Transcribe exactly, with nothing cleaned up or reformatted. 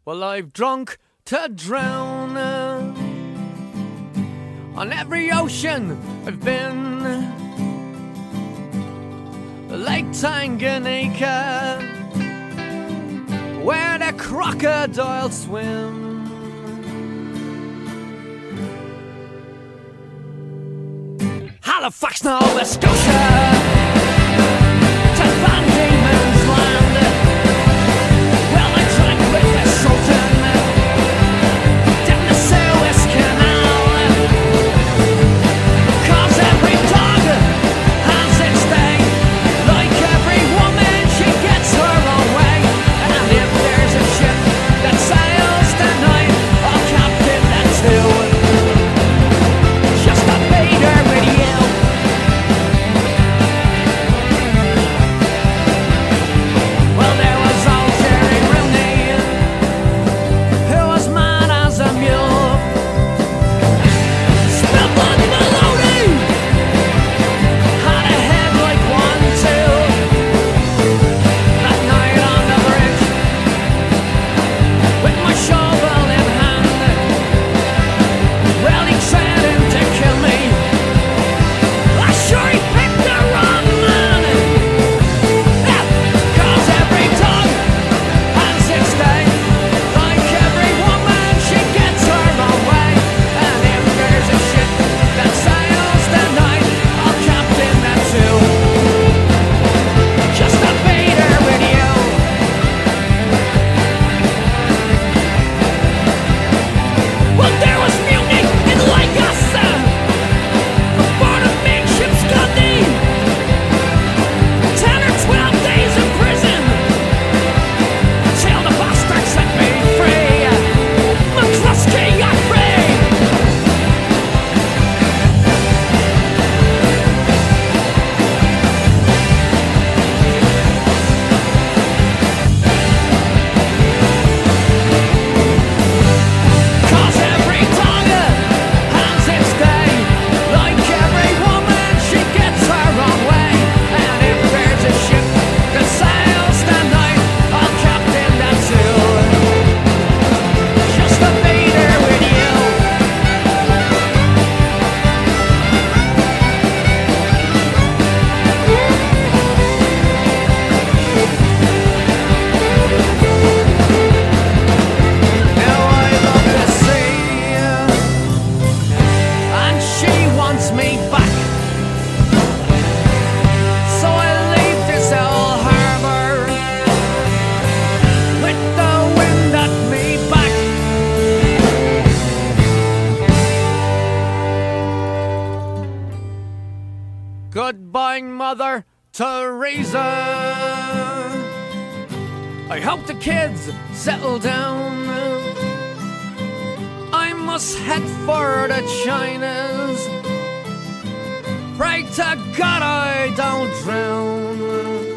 Well, I've drunk to drown. On every ocean I've been, Lake Tanganyika, where the crocodiles swim. Halifax, Nova Scotia, to Van Diemen's Land. Well, I drank with the Sultan down the Suez Canal, 'cause every dog has its day. Like every woman, she gets her own way. And if there's a ship that sails tonight, I'll captain that too. Just a Vader radio. Well, there was old Jerry Rooney, who was mad as a mule. Spilled blood Maloney, had a head like one too. That night on the bridge, with my shovel in hand, well, he threatened to kill me. I sure he picked the wrong man. Yeah, 'cause every dog has its day. Like every woman, she gets her own way. And if there's a ship that sails tonight, I'll captain that too. Just a Vader with you. Well, there was mutiny in Lagos before the big ship's got me. Ten or twelve days in prison till the bastard set me free. McCluskey, you're free. Cause every dog has its day. Like every woman, she gets her own way. And if there's a ship that sails tonight, I'll captain that too. Just a Vader with you. Now I love the sea, and she wants me back. So I leave this old harbor with the wind at me back. Goodbye, Mother Teresa. I hope the kids settle down. I must head for the Chinas. Pray to God I don't drown.